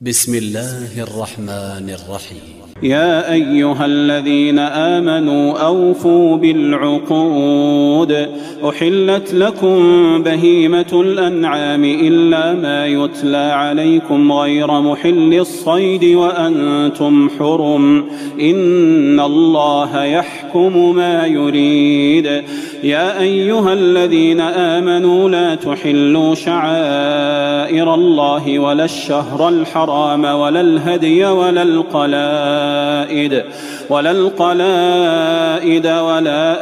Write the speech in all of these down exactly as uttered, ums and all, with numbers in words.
بسم الله الرحمن الرحيم. يا أيها الذين آمنوا أوفوا بالعقود. أحلت لكم بهيمة الأنعام إلا ما يتلى عليكم غير محل الصيد وأنتم حرم، إن الله يحكم ما يريد. يا أيها الذين آمنوا لا تحلوا شعائر الله ولا الشهر الحرام ولا الهدي ولا القلائد ولا القلائد ولا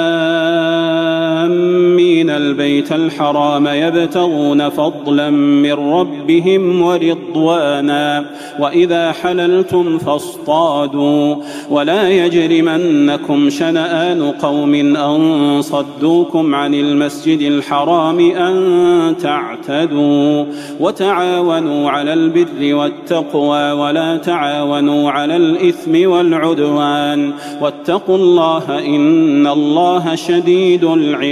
آمين البيت الحرام يبتغون فضلا من ربهم ورضوانا، وإذا حللتم فاصطادوا، ولا يجرمنكم شنآن قوم أن صدوكم عن المسجد الحرام أن تعتدوا، وتعاونوا على البر والتقوى ولا تعاونوا على الإثم والعدوان، واتقوا الله إن الله شديد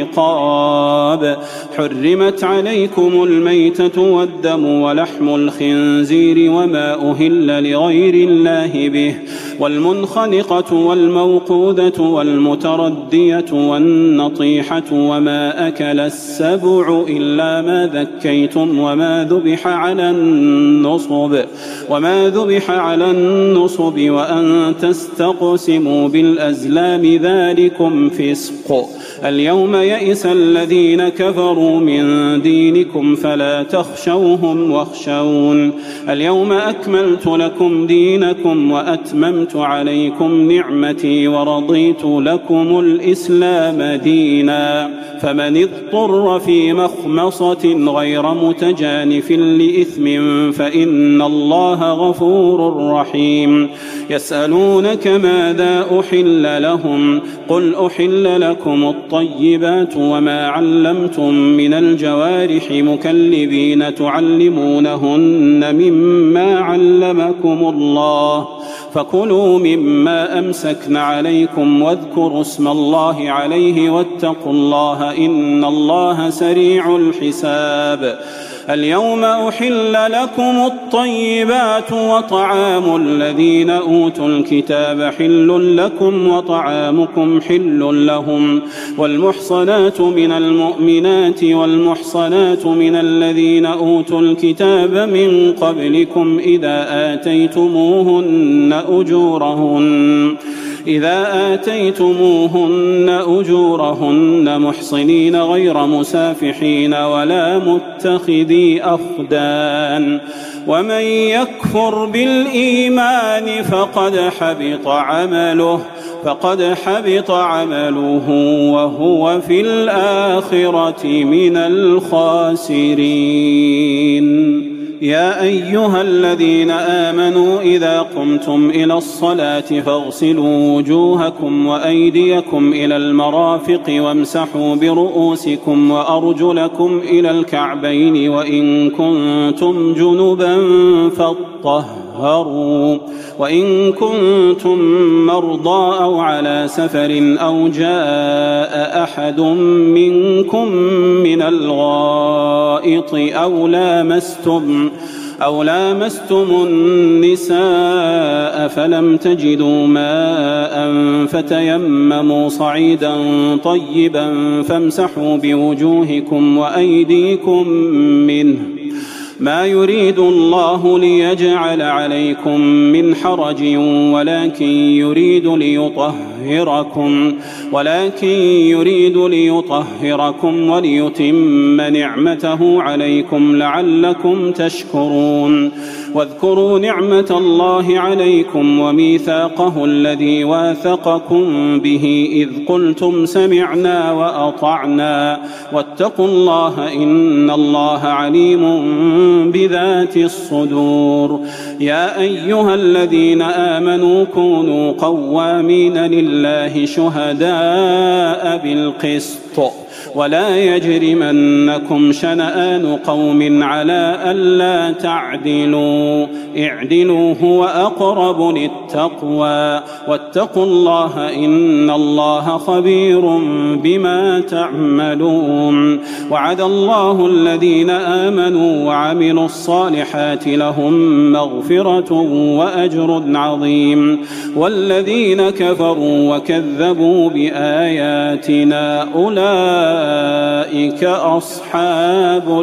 العقاب. حرمت عليكم الميتة والدم ولحم الخنزير وما أهل لغير الله به، والمنخنقة والموقوذة والمتردية والنطيحة وما أكل السبع إلا ما ذكيتم وما ذبح على النصب وما ذبح على النصب وأن تستقسموا بالأزلام ذلكم فسق. اليوم يئس الذين كفروا من دينكم فلا تخشوهم واخشون. اليوم أكملت لكم دينكم وأتممت عليكم نعمتي ورضيت لكم الإسلام دينا. فمن اضطر في مخمصة غير متجانف لإثم فإن الله غفور رحيم. يسألونك ماذا أحل لهم؟ قل أحل لكم الطيبات وما علمتم من الجوارح مكلبين تعلمونهن مما علمكم الله، فكلوا مما أمسكن عليكم واذكروا اسم الله عليه واتقوا الله إن الله سريع الحساب. اليوم أحل لكم الطيبات وطعام الذين أوتوا الكتاب حل لكم وطعامكم حل لهم، والمحصنات من المؤمنات والمحصنات من الذين أوتوا الكتاب من قبلكم إذا آتيتموهن أجورهن إذا آتيتموهن أجورهن محصنين غير مسافحين ولا متخذي أخدان. ومن يكفر بالإيمان فقد حبط عمله فقد حبط عمله وهو في الآخرة من الخاسرين. يا أيها الذين آمنوا إذا قمتم إلى الصلاة فاغسلوا وجوهكم وأيديكم إلى المرافق وامسحوا برؤوسكم وأرجلكم إلى الكعبين وإن كنتم جنبا فاطهروا وإن كنتم مرضى أو على سفر أو جاء أحد منكم من الغائط أو لامستم أو لامستم النساء فلم تجدوا ماء فتيمموا صعيدا طيبا فامسحوا بوجوهكم وأيديكم منه، ما يريد الله ليجعل عليكم من حرج ولكن يريد ليطهركم ولكن يريد ليطهركم وليتم نعمته عليكم لعلكم تشكرون. واذكروا نعمة الله عليكم وميثاقه الذي واثقكم به إذ قلتم سمعنا وأطعنا واتقوا الله إن الله عليم بذات الصدور. يا أيها الذين آمنوا كونوا قوامين لله شهداء بالقسط ولا يجرمنكم شنآن قوم على ألا تعدلوا اعدلوا هو أقرب للتقوى واتقوا الله إن الله خبير بما تعملون. وعد الله الذين آمنوا وعملوا الصالحات لهم مغفرة وأجر عظيم والذين كفروا وكذبوا بآياتنا أولئك أصحاب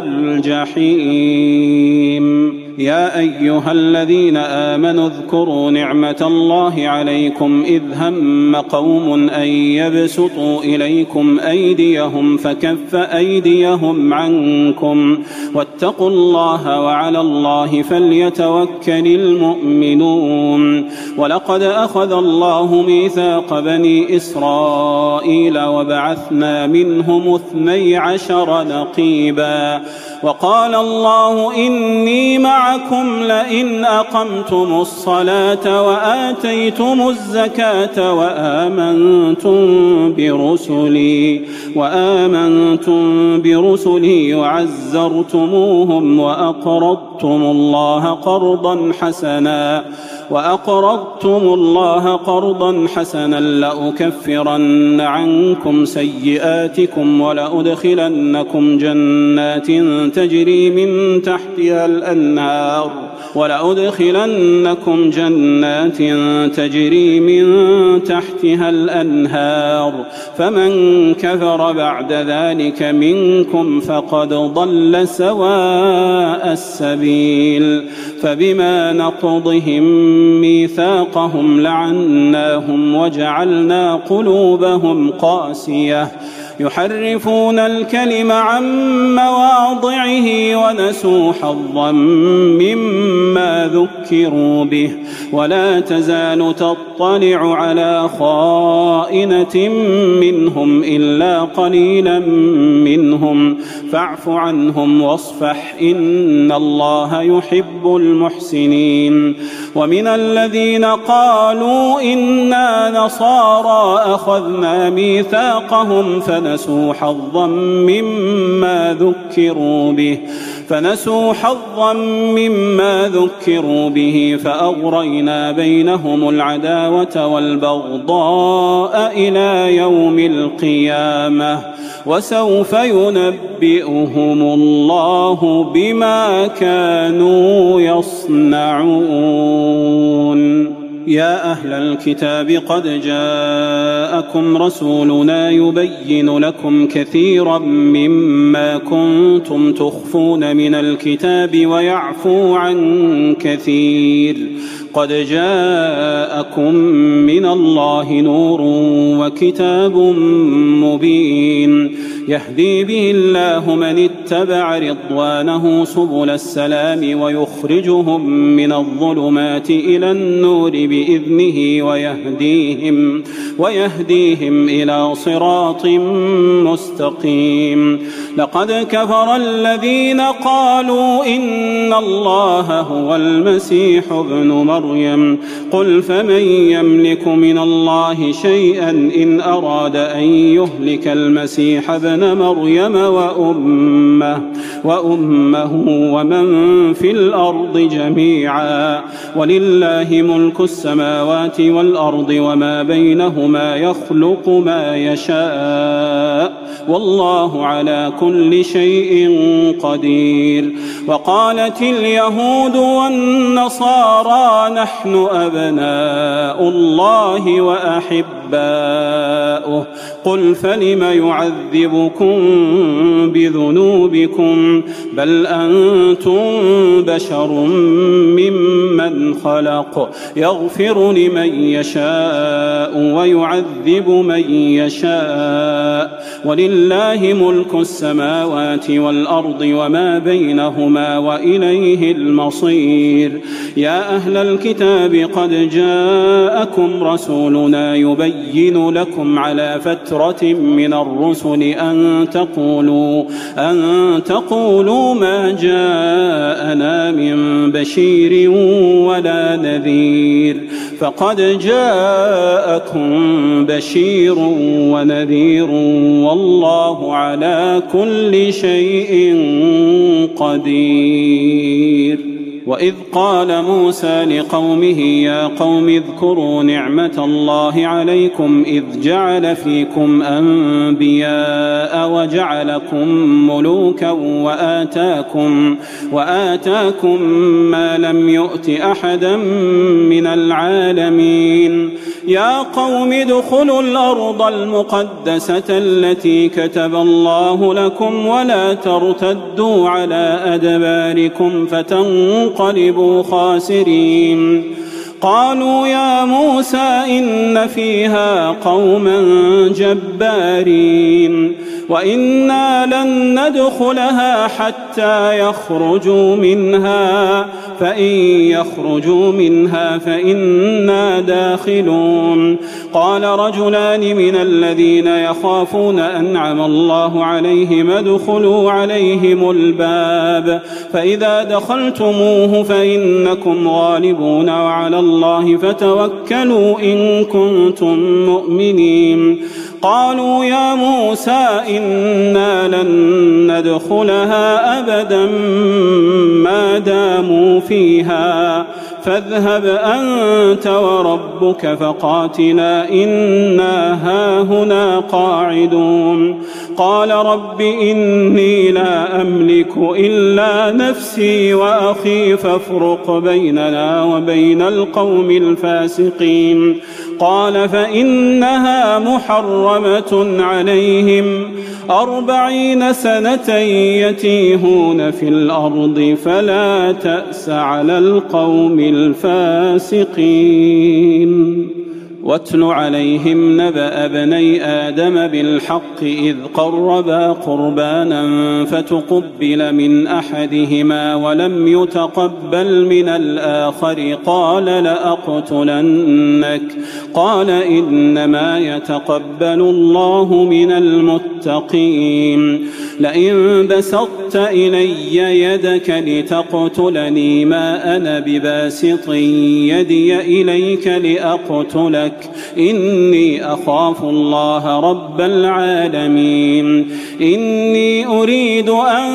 الجحيم. يا أيها الذين آمنوا اذكروا نعمة الله عليكم إذ هم قوم أن يبسطوا إليكم أيديهم فكف أيديهم عنكم واتقوا الله وعلى الله فليتوكل المؤمنون. ولقد أخذ الله ميثاق بني إسرائيل وبعثنا منهم اثني عشر نقيبا وقال الله إني معكم لئن أقمتم الصلاة وآتيتم الزكاة وآمنتم برسلي وآمنتم برسلي وعزرتموهم وأقرضتم الله قرضا حسنا وأقرضتم الله قرضا حسنا لأكفرن عنكم سيئاتكم ولأدخلنكم جنات تجري من تحتها الأنهار ولأدخلنكم جنات تجري من تحتها الأنهار فمن كفر بعد ذلك منكم فقد ضل سواء السبيل. فبما نقضهم ميثاقهم لعناهم وجعلنا قلوبهم قاسية يحرفون الكلم عن مواضعه ونسوا حظا مما ذكروا به ولا تزال تطلع على خائنة منهم إلا قليلا منهم فاعف عنهم واصفح إن الله يحب المحسنين. ومن الذين قالوا إنا نصارى أخذنا ميثاقهم فنسوا حظا مما ذكروا به فنسوا حظا مما ذكروا به فأغرينا بينهم العداوة والبغضاء إلى يوم القيامة وسوف ينبئهم الله بما كانوا يصنعون. يا أهل الكتاب قد جاءكم رسولنا يبين لكم كثيرا مما كنتم تخفون من الكتاب ويعفو عن كثير قد جاءكم من الله نور وكتاب مبين يهدي به الله من اتبع رضوانه سبل السلام ويخرجهم من الظلمات إلى النور بإذنه ويهديهم, ويهديهم إلى صراط مستقيم. لقد كفر الذين قالوا إن الله هو المسيح ابن مريم قل فمن يملك من الله شيئا إن أراد أن يهلك المسيح ابن مريم وأمه, وأمه ومن في الأرض جميعا ولله ملك السماوات والأرض وما بينهما يخلق ما يشاء والله على كل شيء قدير. وقالت اليهود والنصارى نحن أبناء الله وأحباؤه قل فلم يعذبكم بذنوبكم بل أنتم بشر ممن خلق يغفر لمن يشاء ويعذب من يشاء ولله ملك السماوات والأرض وما بينهما وإليه المصير. يا أهل الكتاب قد جاءكم رسولنا يبين لكم على فترة من الرسل أن تقولوا, أن تقولوا ما جاءنا من بشير ولا نذير فقد جاءكم بشير ونذير والله على كل شيء قدير. وإذ قال موسى لقومه يا قوم اذكروا نعمة الله عليكم إذ جعل فيكم أنبياء وجعلكم ملوكا وآتاكم, وآتاكم ما لم يؤت أحدا من العالمين. يا قوم ادخلوا الأرض المقدسة التي كتب الله لكم ولا ترتدوا على أدباركم فتنقلبوا خاسرين. قالوا يا موسى إن فيها قوما جبارين وإنا لن ندخلها حتى يخرجوا منها فإن يخرجوا منها فإنا داخلون. قال رجلان من الذين يخافون أنعم الله عليهم ادخلوا عليهم الباب فإذا دخلتموه فإنكم غالبون وعلى الله فتوكلوا إن كنتم مؤمنين. قالوا يا موسى إنا لن ندخلها أبدا ما داموا فيها فاذهب أنت وربك فقاتلا إنا هاهنا قاعدون. قال رب إني لا أملك إلا نفسي وأخي فافرق بيننا وبين القوم الفاسقين. قال فإنها محرمة عليهم أربعين سنة يتيهون في الأرض فلا تأس على القوم الفاسقين. واتل عليهم نبأ ابني آدم بالحق إذ قربا قربانا فتقبل من أحدهما ولم يتقبل من الآخر قال لأقتلنك قال إنما يتقبل الله من المتقين. لئن بسطت إلي يدك لتقتلني ما أنا بباسط يدي إليك لأقتلك إني أخاف الله رب العالمين. إني أريد أن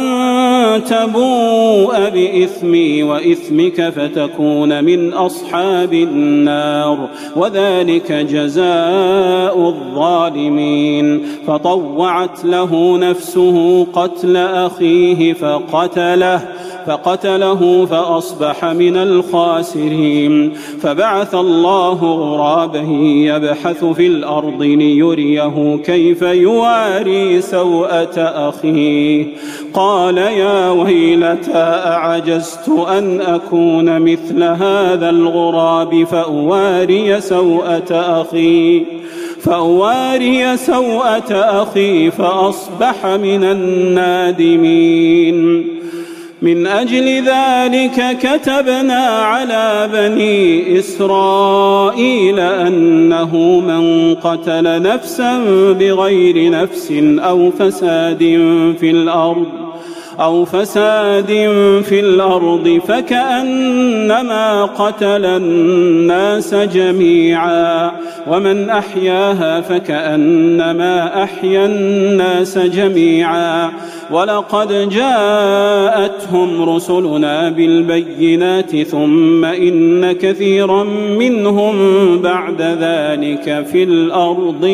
تبوء بإثمي وإثمك فتكون من أصحاب النار وذلك جزاء الظالمين. فطوعت له نفسه قتل أخيه فقتله فقتله فأصبح من الخاسرين. فبعث الله غرابا يبحث في الأرض ليريه كيف يواري سوءة أخيه قال يا ويلتى أعجزت أن أكون مثل هذا الغراب فأواري سوءة أخي فأواري سوءة أخي فأصبح من النادمين. من أجل ذلك كتبنا على بني إسرائيل أنه من قتل نفسا بغير نفس أو فساد في الأرض أو فساد في الأرض فكأنما قتل الناس جميعا ومن أحياها فكأنما أحيا الناس جميعا. ولقد جاءتهم رسلنا بالبينات ثم إن كثيرا منهم بعد ذلك في الأرض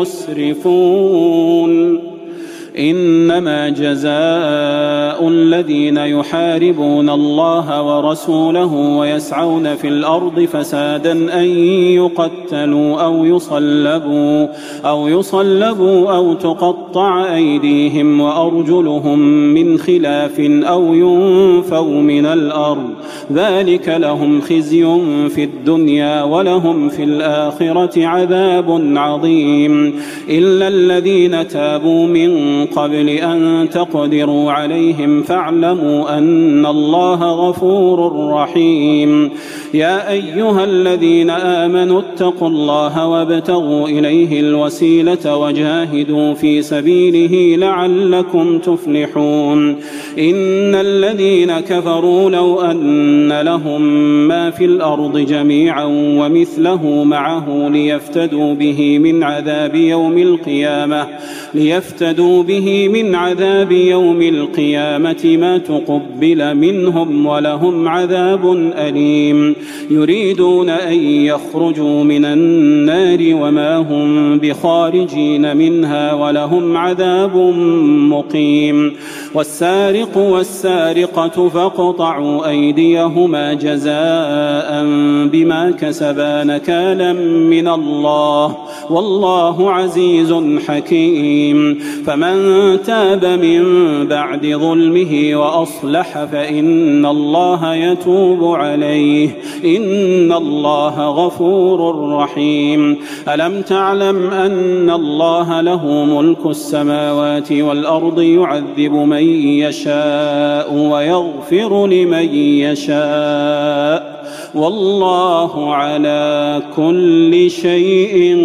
لمسرفون. إنما جزاء الذين يحاربون الله ورسوله ويسعون في الأرض فسادا أن يقتلوا أو يصلبوا أو يصلبوا أو تقطع أيديهم وأرجلهم من خلاف أو ينفوا من الأرض ذلك لهم خزي في الدنيا ولهم في الآخرة عذاب عظيم. إلا الذين تابوا من قبل أن تقدروا عليهم فاعلموا أن الله غفور رحيم. يا أيها الذين آمنوا اتقوا الله وابتغوا إليه الوسيلة وجاهدوا في سبيله لعلكم تفلحون إن الذين كفروا لو أن لهم ما في الأرض جميعا ومثله معه ليفتدوا به من عذاب يوم القيامة ليفتدوا به من عذاب يوم القيامة ما تقبل منهم ولهم عذاب أليم يريدون أن يخرجوا من النار وما هم بخارجين منها ولهم عذاب مقيم والسارق والسارقة فاقطعوا أيديهما جزاء بما كسبا نكالا من الله والله عزيز حكيم فمن تاب من بعد ظلمه وأصلح فإن الله يتوب عليه إن الله غفور رحيم ألم تعلم أن الله له ملك السماوات والأرض يعذب من يشاء ويغفر لمن يشاء والله على كل شيء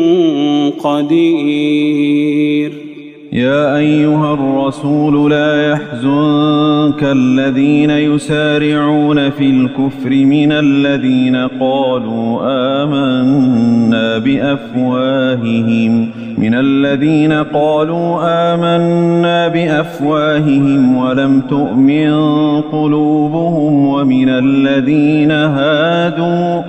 قدير يا أيها الرسول لا يحزنك الذين يسارعون في الكفر من الذين قالوا آمنا بأفواههم من الذين قالوا آمنا بأفواههم ولم تؤمن قلوبهم ومن الذين هادوا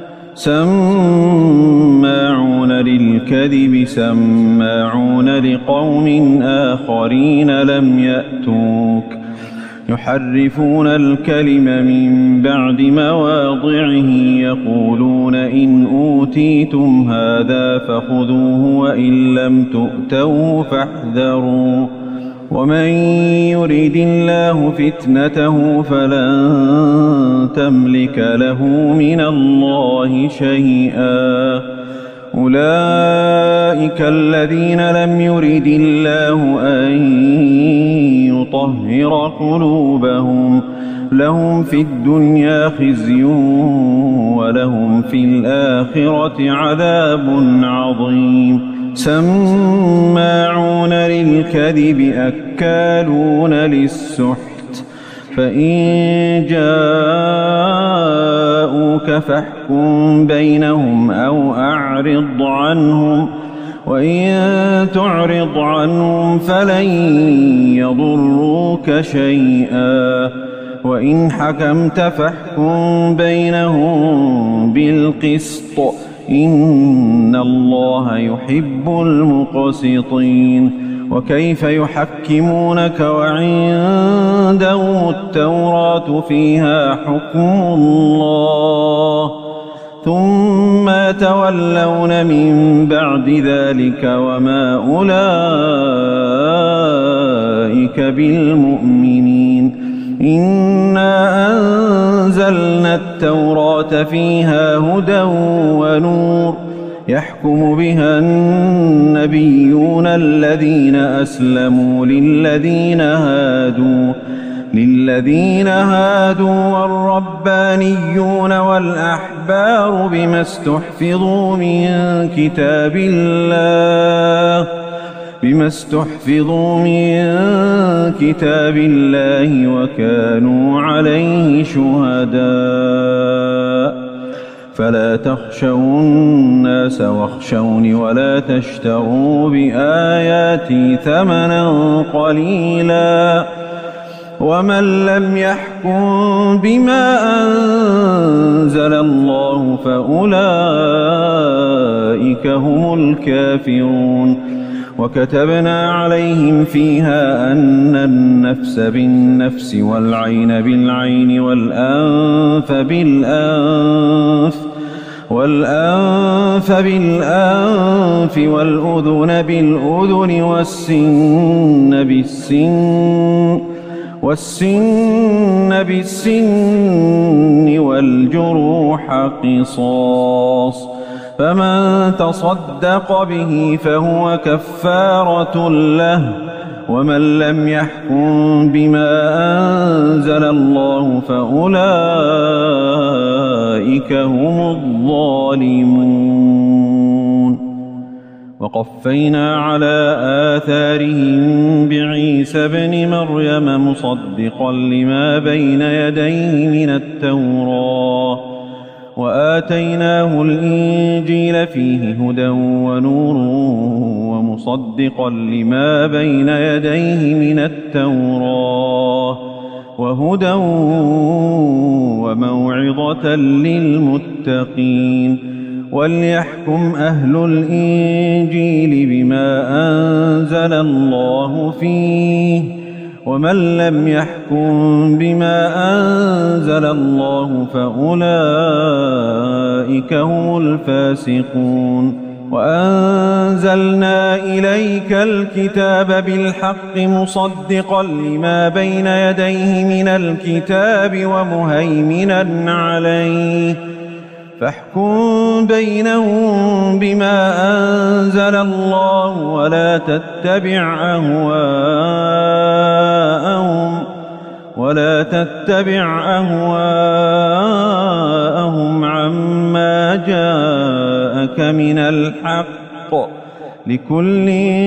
سماعون للكذب سماعون لقوم آخرين لم يأتوك يحرفون الكلم من بعد مواضعه يقولون إن أوتيتم هذا فخذوه وإن لم تؤتوه فاحذروا ومن يريد الله فتنته فلن تملك له من الله شيئا أولئك الذين لم يرد الله أن يطهر قلوبهم لهم في الدنيا خزي ولهم في الآخرة عذاب عظيم سماعون للكذب أكالون للسحت فإن جاءوك فاحكم بينهم أو أعرض عنهم وإن تعرض عنهم فلن يضروك شيئا وإن حكمت فاحكم بينهم بالقسط إن الله يحب المقسطين وكيف يحكمونك وعنده التوراة فيها حكم الله ثم تولون من بعد ذلك وما أولئك بالمؤمنين إنا أنزلنا التوراة فيها هدى ونور يحكم بها النبيون الذين أسلموا للذين هادوا للذين هادوا والربانيون والأحبار بما استحفظوا من كتاب الله بما استحفظوا من كتاب الله وكانوا عليه شهداء فلا تخشوا الناس واخشوني ولا تشتروا بآياتي ثمنا قليلا ومن لم يحكم بما أنزل الله فأولئك هم الكافرون وكتبنا عليهم فيها أن النفس بالنفس والعين بالعين والأنف بالأنف والأنف بالأنف والأذن بالأذن والسن بالسن والسن بالسن والجروح قصاص فمن تصدق به فهو كفارة له ومن لم يحكم بما أنزل الله فأولئك أولئك هم الظالمون. وقفينا على آثارهم بعيسى ابن مريم مصدقا لما بين يديه من التوراة وآتيناه الإنجيل فيه هدى ونور ومصدقا لما بين يديه من التوراة وهدى وموعظة للمتقين. وليحكم أهل الإنجيل بما أنزل الله فيه ومن لم يحكم بما أنزل الله فأولئك هم الفاسقون. وأنزلنا إليك الكتاب بالحق مصدقا لما بين يديه من الكتاب ومهيمنا عليه فاحكم بينهم بما أنزل الله ولا تتبع أهواءهم ولا تتبع أهواءهم عما جاءك من الحق لكل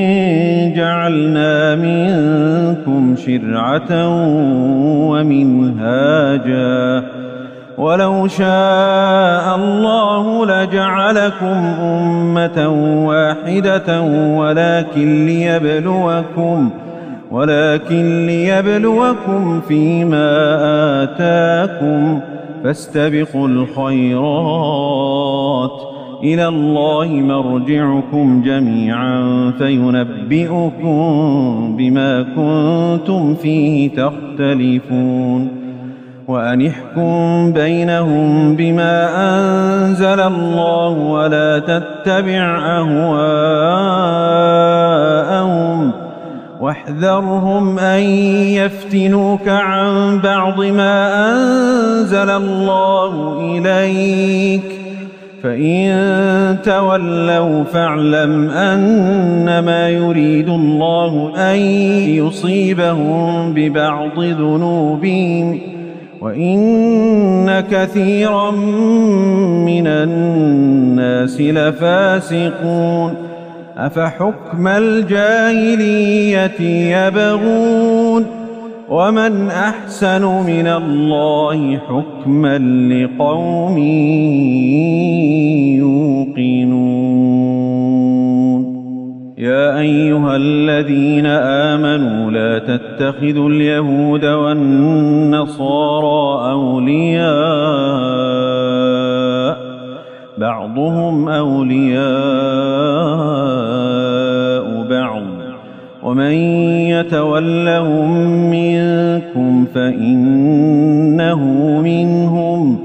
جعلنا منكم شرعة ومنهاجا ولو شاء الله لجعلكم أمة واحدة ولكن ليبلوكم ولكن ليبلوكم فيما آتاكم فاستبقوا الخيرات إلى الله مرجعكم جميعا فينبئكم بما كنتم فيه تختلفون. وأن احكم بينهم بما أنزل الله ولا تتبع أهواءهم واحذرهم أن يفتنوك عن بعض ما أنزل الله إليك فإن تولوا فاعلم أنما يريد الله أن يصيبهم ببعض ذنوبهم وإن كثيرا من الناس لفاسقون. أفحكم الجاهلية يبغون ومن أحسن من الله حكما لقوم يوقنون. يا أيها الذين آمنوا لا تتخذوا اليهود والنصارى أولياء بعضهم أولياء بعض ومن يتولهم منكم فإنه منهم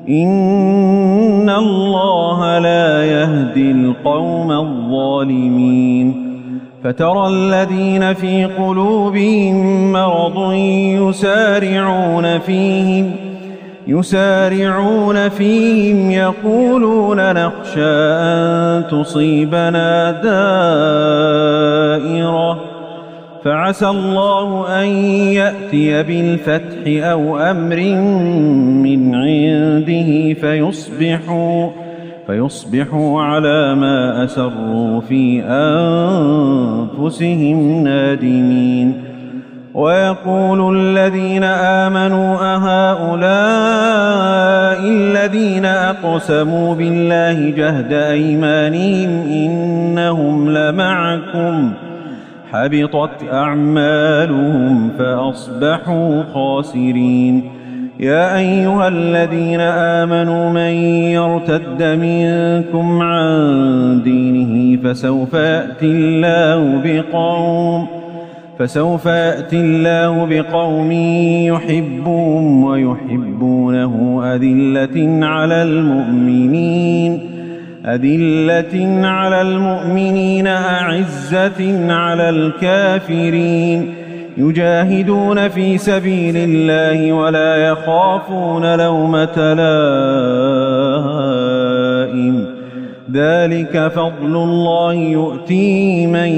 إن الله لا يهدي القوم الظالمين. فترى الذين في قلوبهم مرض يسارعون فيهم يسارعون فيهم يقولون نخشى أن تصيبنا دائرة فعسى الله أن يأتي بالفتح أو أمر من عنده فيصبحوا فيصبحوا على ما أسروا في أنفسهم نادمين. ويقول الذين آمنوا أهؤلاء الذين أقسموا بالله جهد أيمانهم إنهم لمعكم حبطت أعمالهم فأصبحوا خاسرين. يا أيها الذين آمنوا من يرتد منكم عن دينه فسوف يأتي الله بقوم فسوف يأتي الله بقوم يحبهم ويحبونه أذلة على المؤمنين أذلة على المؤمنين أعزة على الكافرين يجاهدون في سبيل الله ولا يخافون لومة لائم ذلك فضل الله يؤتيه من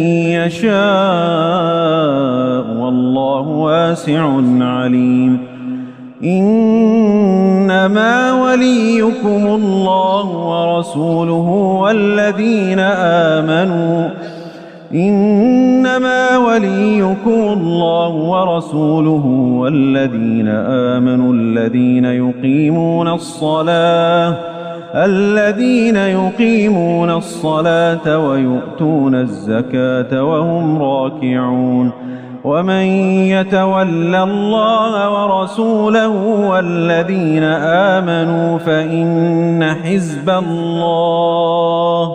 يشاء والله واسع عليم. إنما وليكم الله ورسوله والذين آمنوا إنما وليكم الله ورسوله والذين آمنوا الذين يقيمون الصلاة الذين يقيمون الصلاة ويؤتون الزكاة وهم راكعون ومن يتول الله ورسوله والذين آمنوا فإن حزب الله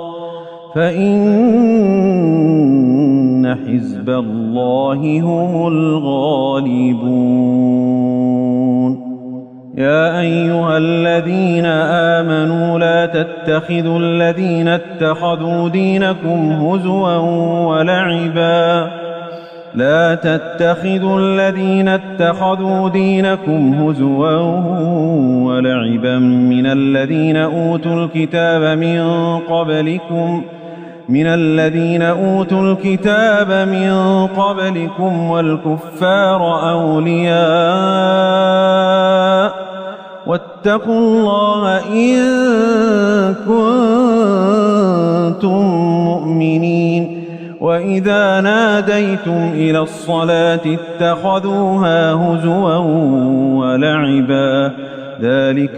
فإن حزب الله هم الغالبون. يا أيها الذين آمنوا لا تتخذوا الذين اتخذوا دينكم هزوا ولعبا لا تتخذوا الذين اتخذوا دينكم هزوا ولعبا من الذين أوتوا الكتاب من قبلكم من الذين أوتوا الكتاب من قبلكم والكفار أولياء واتقوا الله إن كنتم مؤمنين. وإذا ناديتم إلى الصلاة اتخذوها هزوا ولعبا ذلك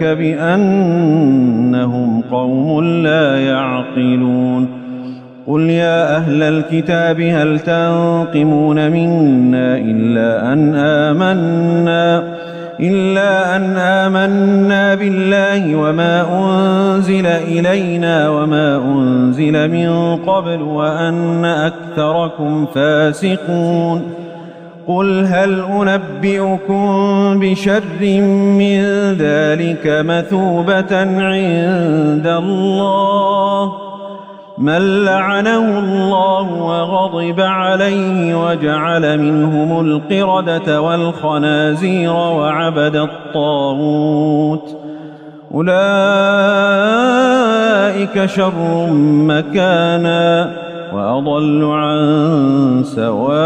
بأنهم قوم لا يعقلون. قل يا أهل الكتاب هل تنقمون منا إلا أن آمنا إلا أن آمنا بالله وما أنزل إلينا وما أنزل من قبل وأن أكثركم فاسقون. قل هل أنبئكم بشر من ذلك مثوبة عند الله من لعنه الله وغضب عليه وجعل منهم القردة والخنازير وعبد الطاغوت أولئك شر مكانا وأضل عن سواء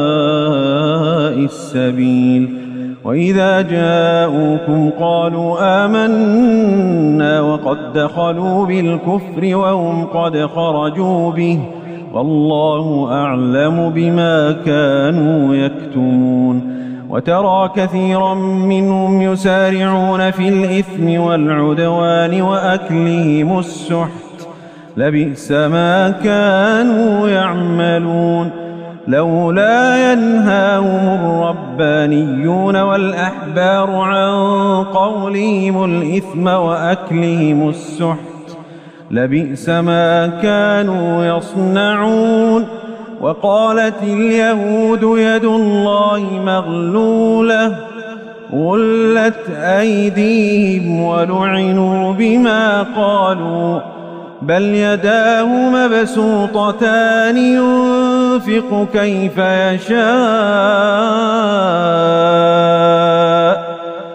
السبيل. وإذا جاءوكم قالوا آمنا وقد دخلوا بالكفر وهم قد خرجوا به والله أعلم بما كانوا يكتمون. وترى كثيرا منهم يسارعون في الإثم والعدوان وأكلهم السحت لبئس ما كانوا يعملون. لولا ينهاهم الربانيون والأحبار عن قولهم الإثم وأكلهم السحت لبئس ما كانوا يصنعون. وقالت اليهود يد الله مغلولة غلت أيديهم ولعنوا بما قالوا بل يداه مبسوطتان ينفق كيف يشاء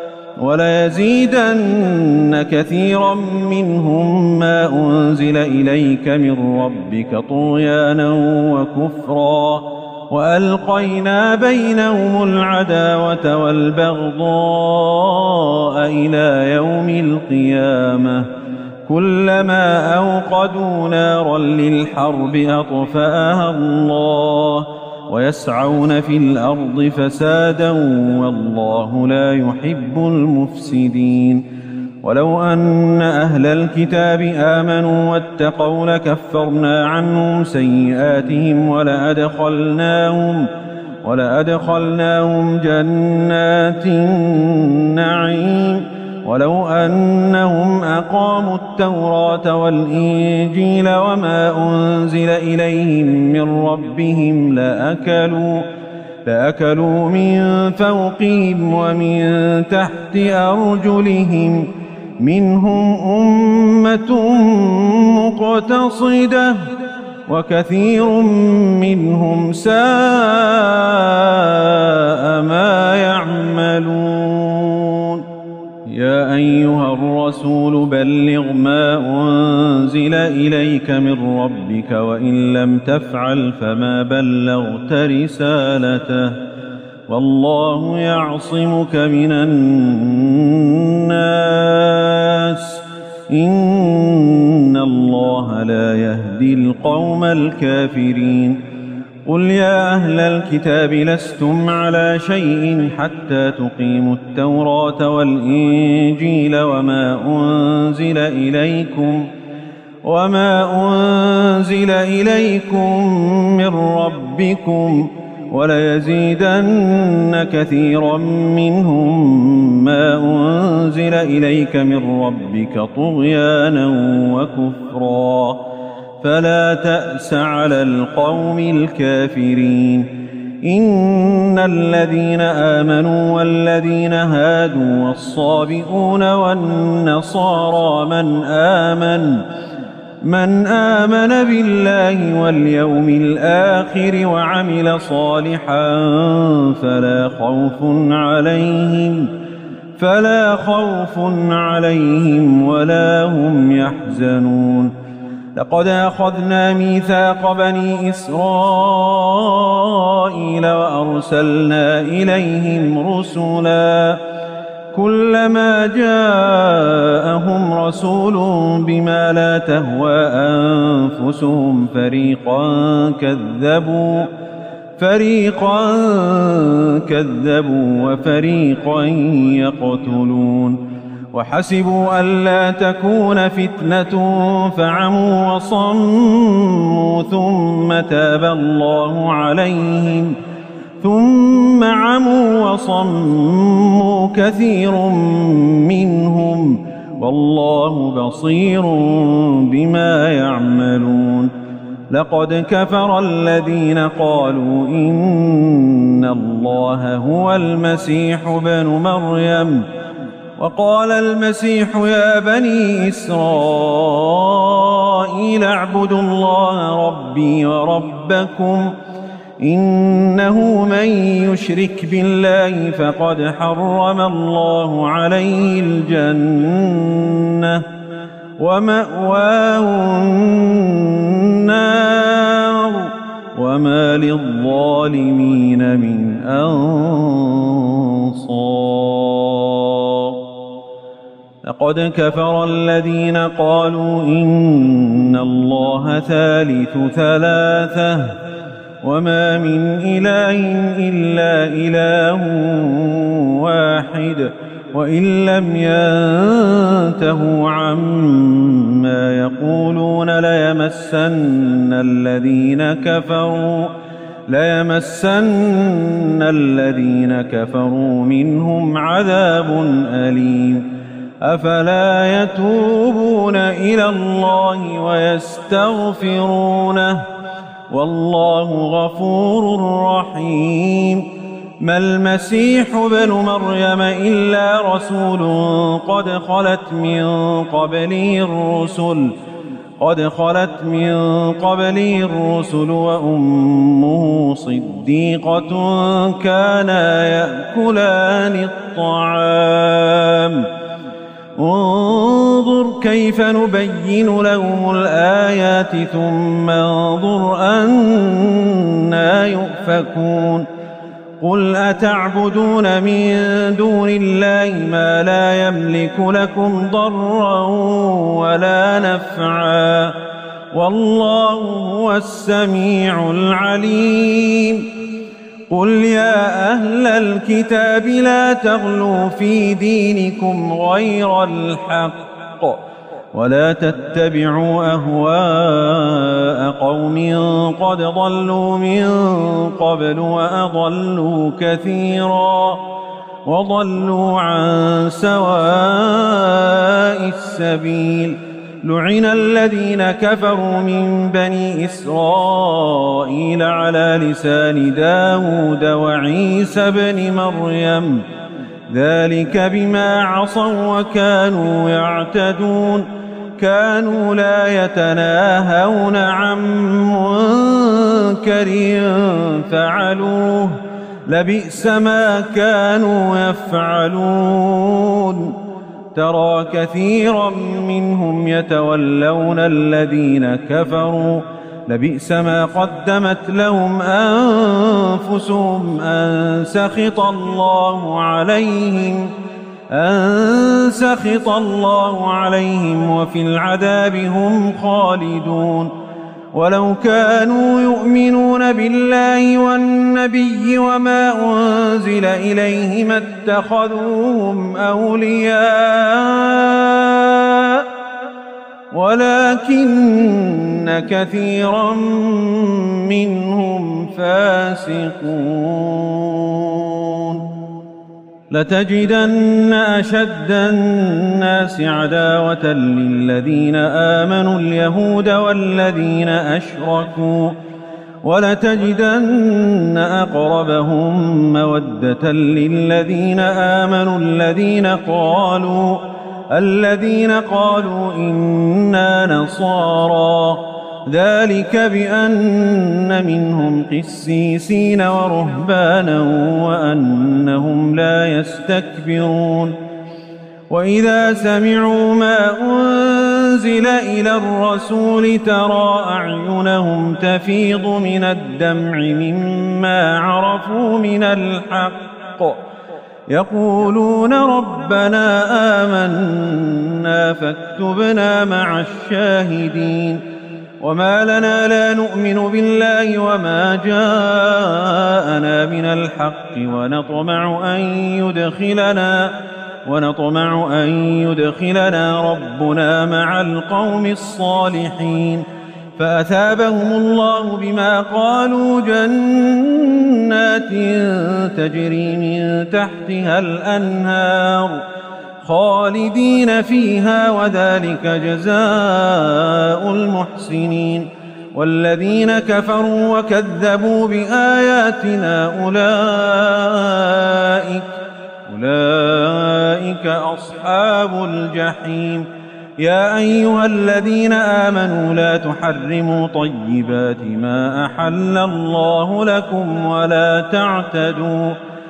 وليزيدن كثيرا منهم ما أنزل إليك من ربك طغيانا وكفرا وألقينا بينهم العداوة والبغضاء إلى يوم القيامة كلما أوقدوا نارا للحرب أطفأها الله ويسعون في الأرض فسادا والله لا يحب المفسدين. ولو أن أهل الكتاب آمنوا واتقوا لكفرنا عنهم سيئاتهم ولأدخلناهم ولأدخلناهم جنات النعيم ولو أنهم أقاموا التوراة والإنجيل وما أنزل إليهم من ربهم لأكلوا لأكلوا من فوقهم ومن تحت أرجلهم منهم أمة مقتصدة وكثير منهم ساء ما يعملون. يا أيها الرسول بلغ ما أنزل إليك من ربك وإن لم تفعل فما بلغت رسالته والله يعصمك من الناس إن الله لا يهدي القوم الكافرين قل يا أهل الكتاب لستم على شيء حتى تقيموا التوراة والإنجيل وما أنزل إليكم وما أنزل إليكم من ربكم وليزيدن كثيرا منهم ما أنزل إليك من ربك طغيانا وكفرا فلا تأس على القوم الكافرين إن الذين آمنوا والذين هادوا والصابئون والنصارى من آمن من آمن بالله واليوم الآخر وعمل صالحا فلا خوف عليهم فلا خوف عليهم ولا هم يحزنون لقد أخذنا ميثاق بني إسرائيل وأرسلنا إليهم رسلا كلما جاءهم رسول بما لا تهوى أنفسهم فريقا كذبوا فريقا كذبوا وفريقا يقتلون وحسبوا ألا تكون فتنة فعموا وصموا ثم تاب الله عليهم ثم عموا وصموا كثير منهم والله بصير بما يعملون لقد كفر الذين قالوا إن الله هو المسيح ابن مريم وقال المسيح يا بني إسرائيل اعبدوا الله ربي وربكم إنه من يشرك بالله فقد حرم الله عليه الجنة ومأواه النار وما للظالمين من أنصار لقد كفر الذين قالوا إن الله ثالث ثلاثة وما من إله إلا إله واحد وإن لم ينتهوا عما يقولون ليمسن الذين كفروا ليمسن الذين كفروا منهم عذاب أليم أفلا يتوبون إلى الله ويستغفرونه والله غفور رحيم ما المسيح ابن مريم إلا رسول قد خلت من قبله الرسل قد خلت من قبله الرسل وأمه صديقة كانا يأكلان الطعام انظر كيف نبين لهم الآيات ثم انظر أنى يؤفكون قل أتعبدون من دون الله ما لا يملك لكم ضرا ولا نفعا والله هو السميع العليم قل يا أهل الكتاب لا تغلوا في دينكم غير الحق ولا تتبعوا أهواء قوم قد ضلوا من قبل وأضلوا كثيرا وضلوا عن سواء السبيل لعن الذين كفروا من بني إسرائيل على لسان داود وعيسى بن مريم ذلك بما عصوا وكانوا يعتدون كانوا لا يتناهون عن منكر فعلوه لبئس ما كانوا يفعلون ترى كثيرا منهم يتولون الذين كفروا لبئس ما قدمت لهم أنفسهم أن سخط الله عليهم أن سخط الله عليهم وفي العذاب هم خالدون ولو كانوا يؤمنون بالله والنبي وما أنزل إليه ما اتخذوهم أولياء ولكن كثيرا منهم فاسقون لتجدن أشد الناس عداوة للذين آمنوا اليهود والذين أشركوا ولتجدن أقربهم مودة للذين آمنوا الذين قالوا الذين قالوا إنا نصارى ذلك بأن منهم قسيسين ورهبانا وأنهم لا يستكبرون وإذا سمعوا ما أنزل إلى الرسول ترى أعينهم تفيض من الدمع مما عرفوا من الحق يقولون ربنا آمنا فاكتبنا مع الشاهدين وما لنا لا نؤمن بالله وما جاءنا من الحق ونطمع أن يدخلنا ونطمع أن يدخلنا ربنا مع القوم الصالحين فأثابهم الله بما قالوا جنات تجري من تحتها الأنهار خالدين فيها وذلك جزاء المحسنين والذين كفروا وكذبوا بآياتنا أولئك أولئك أصحاب الجحيم يا أيها الذين آمنوا لا تحرموا طيبات ما أحل الله لكم ولا تعتدوا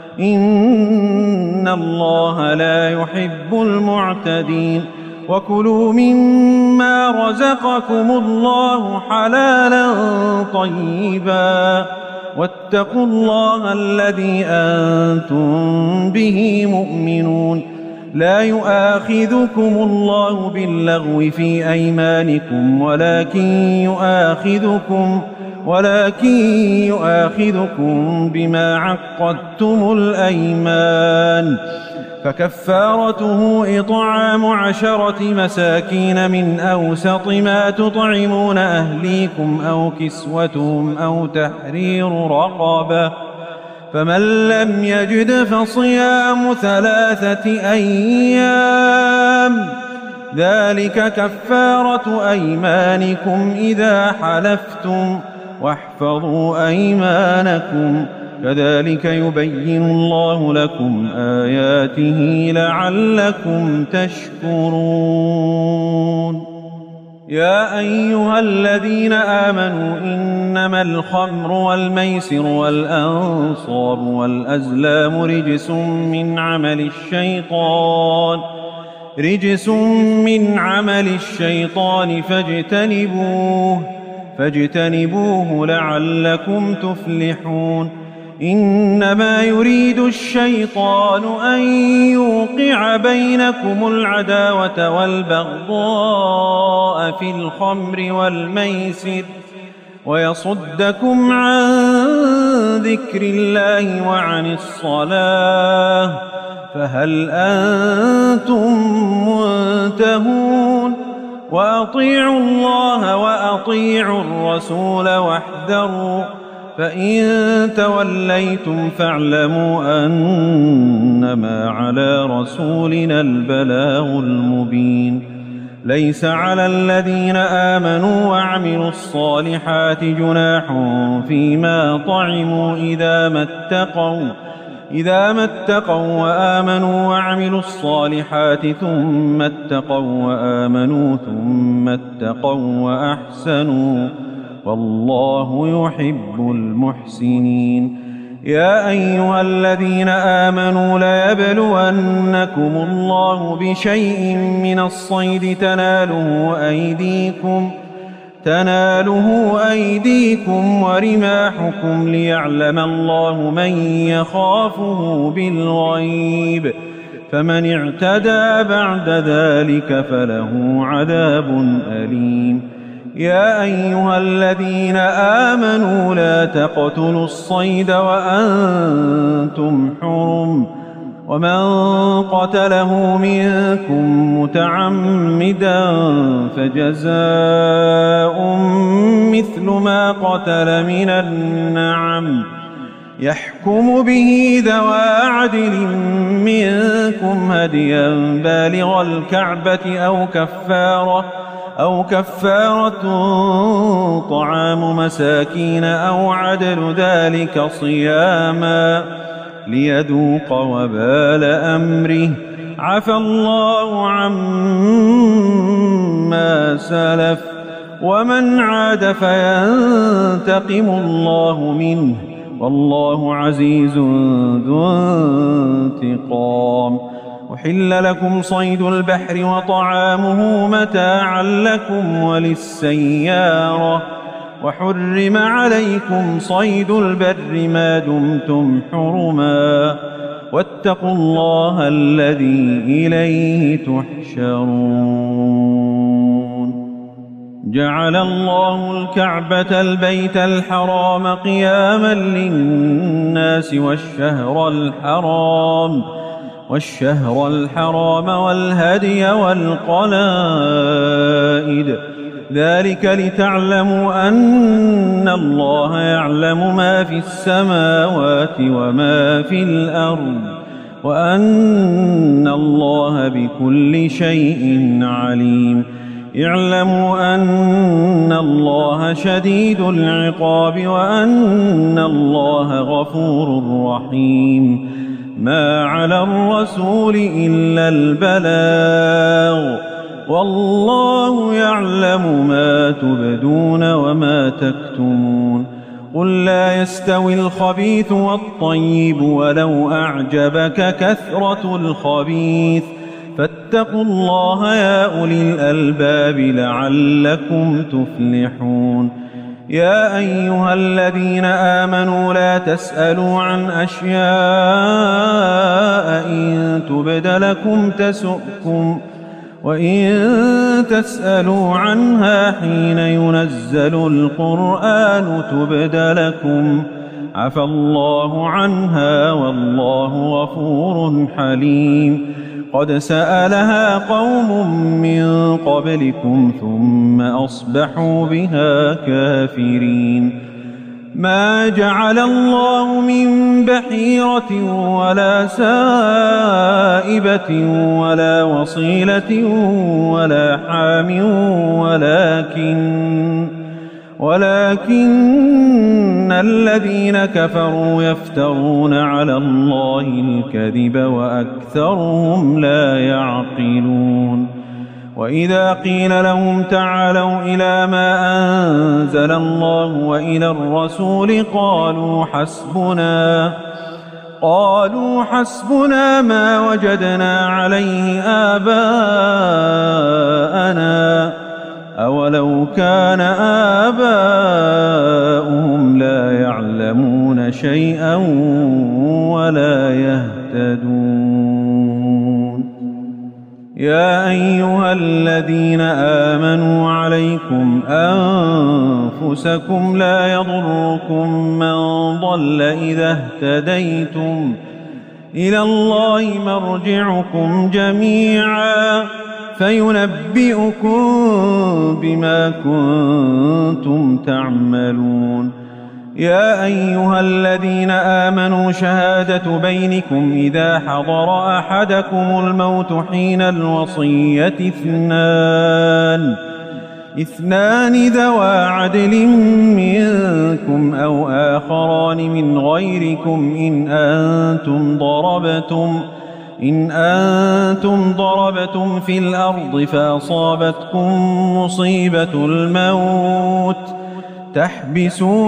إن الله لا يحب المعتدين وكلوا مما رزقكم الله حلالا طيبا واتقوا الله الذي أنتم به مؤمنون لا يؤاخذكم الله باللغو في أيمانكم ولكن يؤاخذكم ولكن يؤاخذكم بما عقدتم الأيمان فكفارته إطعام عشرة مساكين من أوسط ما تطعمون أهليكم أو كسوتهم أو تحرير رقبة فمن لم يجد فصيام ثلاثة أيام ذلك كفارة أيمانكم إذا حلفتم واحفظوا أيمانكم كذلك يبين الله لكم آياته لعلكم تشكرون يا أيها الذين آمنوا إنما الخمر والميسر والأنصاب والأزلام رجس من عمل الشيطان رجس من عمل الشيطان فاجتنبوه فاجتنبوه لعلكم تفلحون إنما يريد الشيطان أن يوقع بينكم العداوة والبغضاء في الخمر والميسر ويصدكم عن ذكر الله وعن الصلاة فهل أنتم منتهون وأطيعوا الله وأطيعوا الرسول واحذروا فإن توليتم فاعلموا أنما على رسولنا البلاغ المبين ليس على الذين آمنوا وعملوا الصالحات جناح فيما طعموا إذا ما اتقوا إذا ما اتقوا وآمنوا وعملوا الصالحات ثم اتقوا وآمنوا ثم اتقوا وأحسنوا والله يحب المحسنين يا أيها الذين آمنوا ليبلونكم الله بشيء من الصيد تناله أيديكم تناله أيديكم ورماحكم ليعلم الله من يخافه بالغيب، فمن اعتدى بعد ذلك فله عذاب أليم. يا أيها الذين آمنوا لا تقتلوا الصيد وأنتم حرم، ومن قتله منكم متعمدا فجزاء مثل ما قتل من النعم يحكم به ذوى عدل منكم هديا بالغ الكعبة أو كفارة أو كفارة طعام مساكين أو عدل ذلك صياما ليذوق وبال أمره، عفى الله عما سلف، ومن عاد فينتقم الله منه، والله عزيز ذو انتقام. أحل لكم صيد البحر وطعامه متاعا لكم وللسيارة، وحرم عليكم صيد البر ما دمتم حرما، واتقوا الله الذي إليه تحشرون. جعل الله الكعبة البيت الحرام قياما للناس والشهر الحرام والشهر الحرام والهدي والقلائد، ذلك لتعلموا أن الله يعلم ما في السماوات وما في الأرض، وأن الله بكل شيء عليم. اعلموا أن الله شديد العقاب وأن الله غفور رحيم. ما على الرسول إلا البلاغ، والله يعلم ما تبدون وما تكتمون. قل لا يستوي الخبيث والطيب ولو أعجبك كثرة الخبيث، فاتقوا الله يا أولي الألباب لعلكم تفلحون. يا أيها الذين آمنوا لا تسألوا عن أشياء إن تبد لكم تسؤكم، وإن تسألوا عنها حين ينزل القرآن تبد لكم، عفى الله عنها والله غفور حليم. قد سألها قوم من قبلكم ثم أصبحوا بها كافرين. ما جعل الله من بحيرة ولا سائبة ولا وصيلة ولا حام ولكن ولكن الذين كفروا يفترون على الله الكذب وأكثرهم لا يعقلون. وإذا قيل لهم تعالوا إلى ما أنزل الله وإلى الرسول قالوا حسبنا قالوا حسبنا ما وجدنا عليه آباءنا أولو كان آباؤهم لا يعلمون شيئا ولا يهتدون. يا أيها الذين آمنوا عليكم أنفسكم لا يضركم من ضل إذا اهتديتم، إلى الله مرجعكم جميعا فينبئكم بما كنتم تعملون. يا أيها الذين آمنوا شهادة بينكم إذا حضر أحدكم الموت حين الوصية اثنان اثنان ذوى عدل منكم أو آخران من غيركم إن أنتم ضربتم إن أنتم ضربتم في الأرض فأصابتكم مصيبة الموت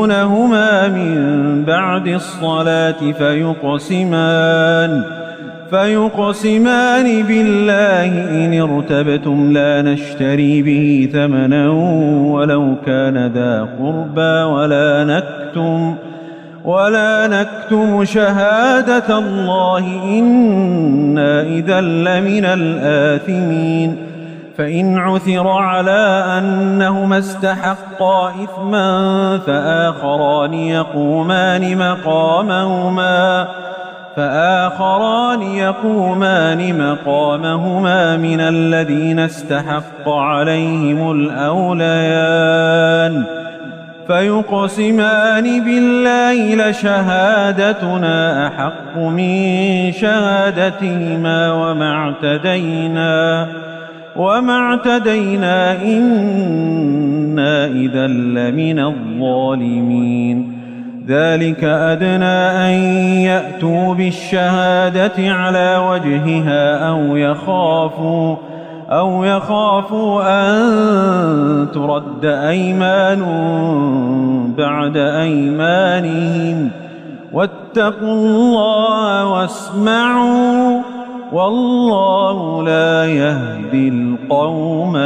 تحبسونهما من بعد الصلاة فيقسمان فيقسمان بالله إن ارتبتم لا نشتري به ثمنا ولو كان ذا قربى ولا نكتم ولا نكتم شهادة الله إنا إذا لمن الآثمين فإن عثر على أنهما استحقا إثما فآخران يقومان مقامهما فآخران يقومان مقامهما من الذين استحق عليهم الأوليان فيقسمان بالله لشهادتنا أحق من شهادتهما وما اعتدينا وما اعتدينا إنا إذا لمن الظالمين ذلك أدنى أن يأتوا بالشهادة على وجهها أو يخافوا أو يخافوا أن ترد أيمان بعد أيمانهم واتقوا الله واسمعوا والله لا يهدي القوم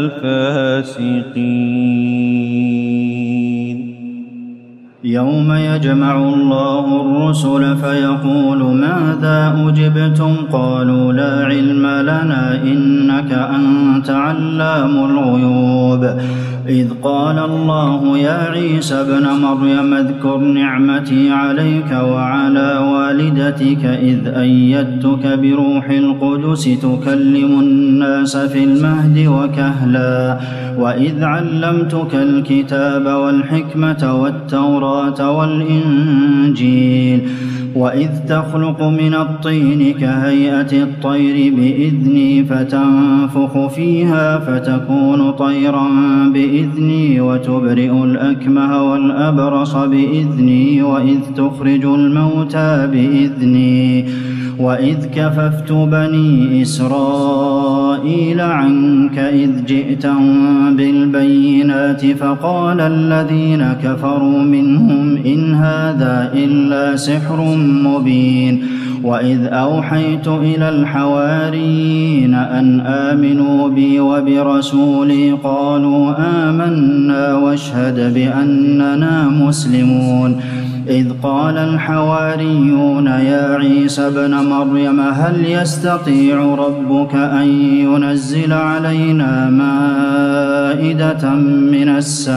الفاسقين. يوم يجمع الله الرسل فيقول ماذا أجبتم قالوا لا علم لنا إنك أنت علام الغيوب إذ قال الله يا عيسى ابن مريم اذكر نعمتي عليك وعلى والدتك إذ أيدتك بروح القدس تكلم الناس في المهد وكهلا وإذ علمتك الكتاب والحكمة والتوراة والإنجيل وإذ تخلق من الطين كهيئة الطير بإذني فتنفخ فيها فتكون طيرا بإذني وتبرئ الأكمه والأبرص بإذني وإذ تخرج الموتى بإذني وإذ كففت بني إسرائيل عنك إذ جئتهم بالبينات فقال الذين كفروا منهم إن هذا إلا سحر مبين وإذ أوحيت إلى الحواريين أن آمنوا بي وبرسولي قالوا آمنا واشهد بأننا مسلمون إذ قال الحواريون يا عيسى ابن مريم هل يستطيع ربك أن ينزل علينا مائدة من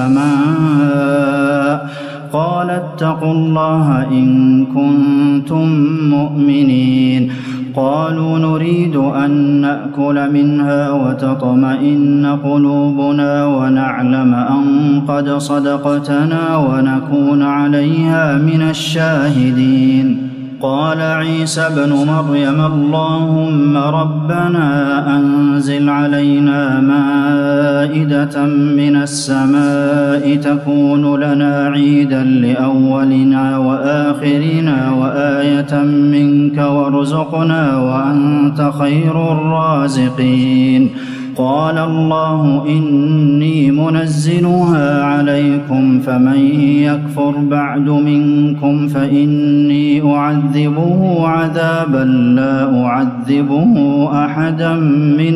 السماء قال اتقوا الله إن كنتم مؤمنين قالوا نريد أن نأكل منها وتطمئن قلوبنا ونعلم أن قد صدقتنا ونكون عليها من الشاهدين قال عيسى ابن مريم اللهم ربنا أنزل علينا مائدة من السماء تكون لنا عيدا لأولنا وآخرنا وآية منك وارزقنا وأنت خير الرازقين قال الله إني منزلها عليكم فمن يكفر بعد منكم فإني أعذبه عذابا لا أعذبه أحدا من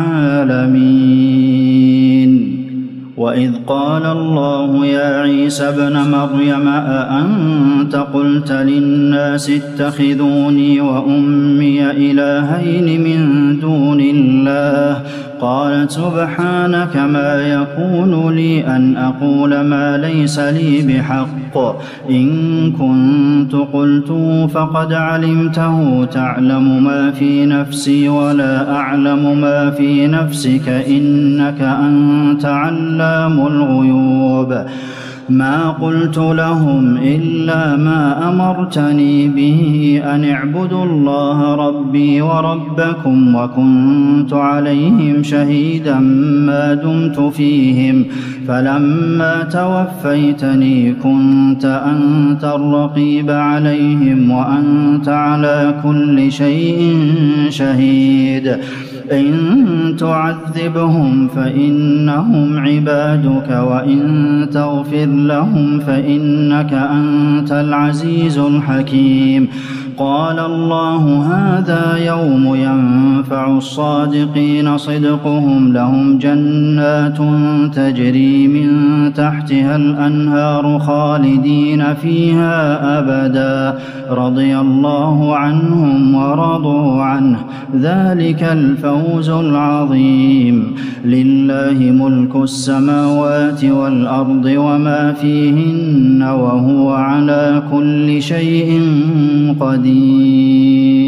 العالمين وإذ قال الله يا عيسى ابن مريم أأنت قلت للناس اتخذوني وأمي إلهين من دون الله قال سبحانك ما يكون لي أن أقول ما ليس لي بحق إن كنت قلته فقد علمته تعلم ما في نفسي ولا أعلم ما في نفسك إنك أنت علام الغيوب ما قلت لهم إلا ما أمرتني به أن اعبدوا الله ربي وربكم وكنت عليهم شهيدا ما دمت فيهم فلما توفيتني كنت أنت الرقيب عليهم وأنت على كل شيء شهيد إن تعذبهم فإنهم عبادك وإن تغفر لهم فإنك أنت العزيز الحكيم قال الله هذا يوم ينفع الصادقين صدقهم لهم جنات تجري من تحتها الأنهار خالدين فيها أبدا رضي الله عنهم ورضوا عنه ذلك الفوز العظيم لله ملك السماوات والأرض وما فيهن وهو على كل شيء قدير